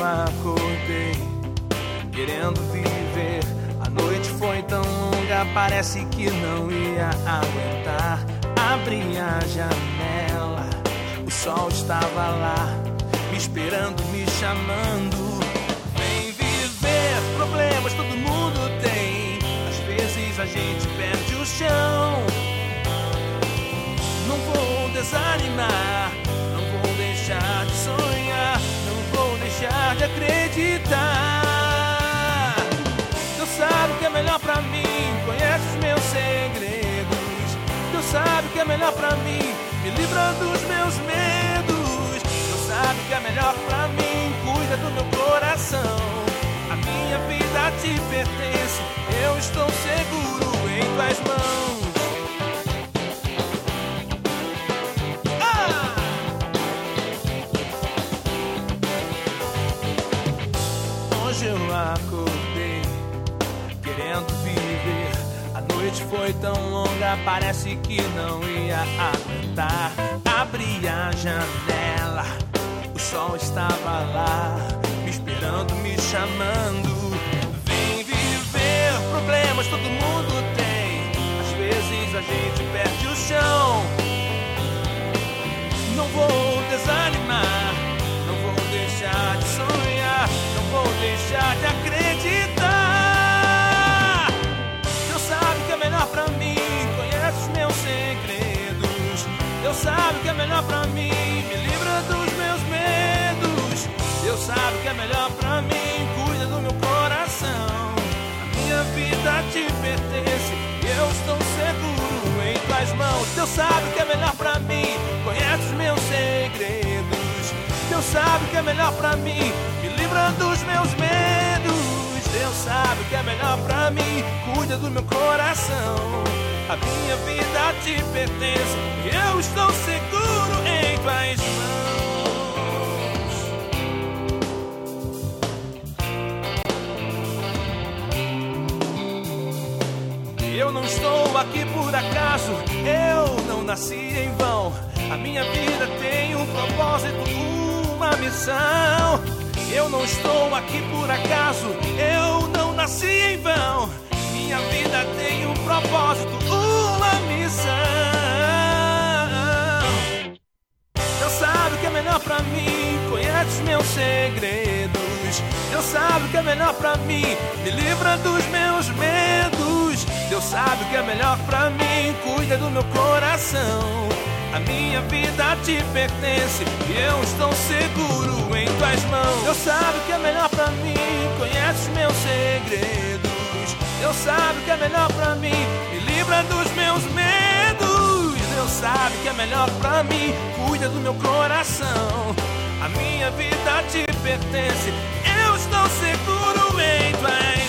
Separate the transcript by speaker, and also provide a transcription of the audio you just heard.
Speaker 1: acordei querendo viver. A noite foi tão longa, parece que não ia aguentar. Abri a janela, o sol estava lá, me esperando, me chamando. Vem viver, problemas todo mundo tem. Às vezes a gente perde o chão. Não vou desanimar, não vou deixar de sonhar, não vou deixar de acreditar. Deus sabe o que é melhor pra mim, conhece os meus segredos. Deus sabe o que é melhor pra mim, me livra dos meus medos. Deus sabe o que é melhor pra mim, cuida do meu coração. A minha vida te pertence, eu estou seguro em tuas mãos. Hoje eu acordei querendo viver. A noite foi tão longa, parece que não ia aguentar. Abri a janela, o sol estava lá, me esperando, me chamando. Vem viver, problemas todo mundo tem. Às vezes a gente perde o chão. Não vou desanimar, não vou deixar de sonhar, não vou deixar de acreditar. Deus sabe o que é melhor pra mim, conhece os meus segredos. Deus sabe o que é melhor pra mim, me livra dos meus medos. Deus sabe o que é melhor pra mim, cuida do meu coração. A minha vida te pertence e eu estou seguro em tuas mãos. Deus sabe o que é melhor pra mim, conhece os meus segredos. Deus sabe o que é melhor pra mim, me livra dos meus medos. Deus sabe o que é melhor pra mim, cuida do meu coração. A minha vida te pertence e eu estou seguro em tuas mãos. Eu não estou aqui por acaso, eu não nasci em vão. A minha vida tem um propósito, uma missão. Eu não estou aqui por acaso, eu não nasci em vão. Minha vida tem um propósito, uma missão. Deus sabe o que é melhor pra mim, conhece os meus segredos. Deus sabe o que é melhor pra mim, me livra dos meus medos. Deus sabe o que é melhor pra mim, cuida do meu coração. A minha vida te pertence e eu estou seguro em tuas mãos. Deus sabe o que é melhor pra mim, conhece os meus segredos. Deus sabe o que é melhor pra mim, me livra dos meus medos. Deus sabe o que é melhor pra mim, cuida do meu coração. A minha vida te pertence, eu estou seguro em tuas mãos.